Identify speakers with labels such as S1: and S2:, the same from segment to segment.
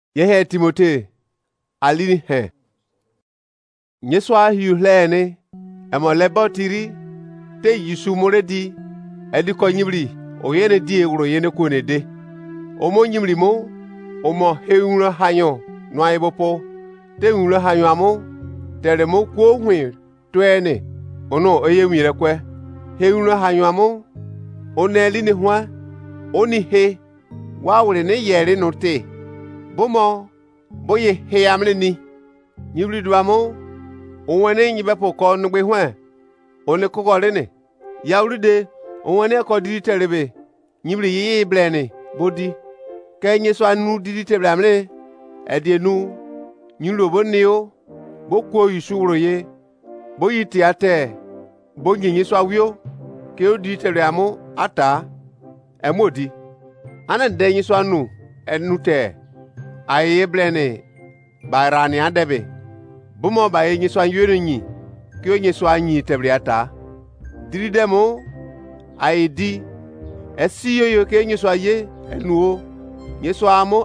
S1: Yehe Timote alini he nyeswa hiuhlene emo lebo tiri te yisu moredi ediko nyimri oyene die wuro yene konede omo nyimri mo omo heunro hanyo nwaibopo te unro hanyo amo tere mo kwo hwe twene ono oyewire kwe heunro hanyo amo oneli ni hwa oni he wawre ne yere note bomo boye he amle ni nyimri duamo onwene nyibepo ko nugbe hwa one kokore ne yawride onwene ko didi terebe nyimri yi blene bodi ke nyeso anu didi tebre amle edienu nyimro bonio bokwo yisuro ye boyiti ate bonyi nyeso awio ke odi tebre amo ata emodi ana de nyeso anu enute aye blene barani adebe bomo ba ye nyeso anyo nyi ke o nyeso anyi tebre ata diri demo aidi esi yo ke nyeso aye enuo nyeso amo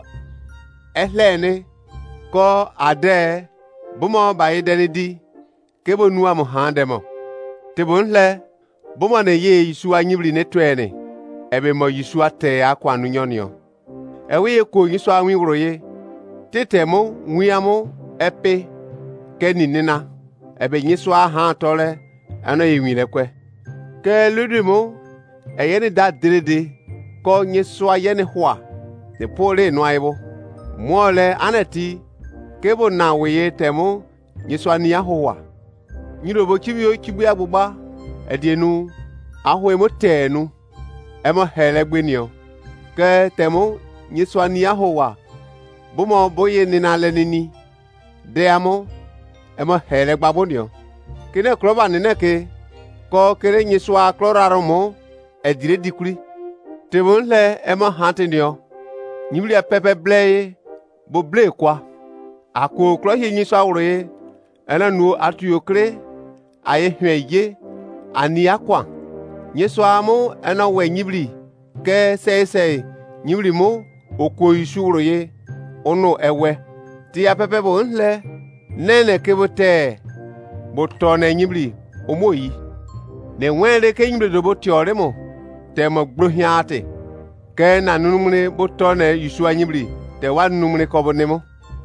S1: ehlene ko ade bomo ba ye deni di ke bo nu amo ha demo te bon le bomo ne ye yisu anyibri ne twene ebe mo yisu ate akwa nu nyonyo ewe ye ko nyeso anwi wuro ye tetemo nwiamo epe keni nina ebe nyeso aha tole ana yewile kwe ke ludimo eyene da derede ko nyeso ayene hwa de pole no aibo mole anati kebo na weye temo nyeso ani ahwa nyirobo kibio kibu agbugba edienu aho emotenu emo helegbenio ke temo nyeso ani ahwa bomo boye nina lenini de amo emo hele gbabonio kene kroba neneke ko kere nyiswa kloraramo edire dikuri tebon le emo hantinio nyimri pepe bleye bo ble kwa ako klo hi nyiswa wure ena nu atuyo kre aye hweye ani akwa nyiswa mo ena we nyibri ke sei nyibri mo okwo isu wure ono ewe ti apepe bo nle nene kebote botone nyibri omoyi ne nwere ke nyibri do botiore mo temo grohiate ke na numune botone yisu anyibri te wa numune ko bonemo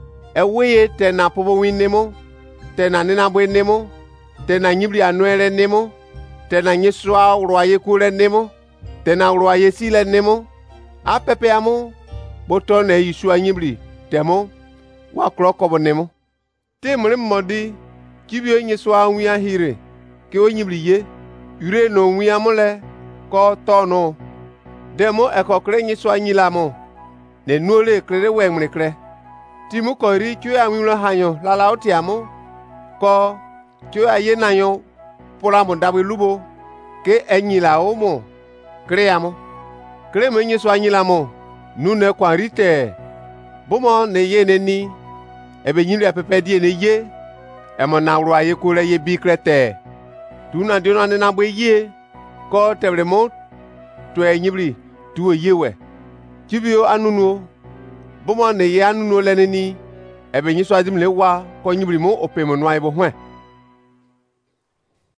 S1: eweye te na pobo winemo te na nina bwenemo te na nyibri anwere nemo te na nyiswa urwaye kure nemo te na urwaye sile nemo apepe amo botone yisu anyibri temo wa kro ko bonemo te mre mmodi kibio nyeso anwi ahire ke onyibri ye ure no nwi amole ko tono demo ekokre nyeso anyila mo ne nuole krere we mrekre timu ko ri chu anwi ro hanyo lala otiamo ko chu aye nanyo pora mo dawe lubo ke enyila omo kre amo kre mo nyeso anyila mo nune kwa rite bomo ne ye neni ebe nyiri apepe die ne ye emo na wro aye ko re ye bi krete tuna de na na gbe ye ko tebre mo to enyibri tu ye we tibio anunu bomo ne ye anunu le neni ebe nyiso adim le wa ko nyibri mo opemo no aibo hwe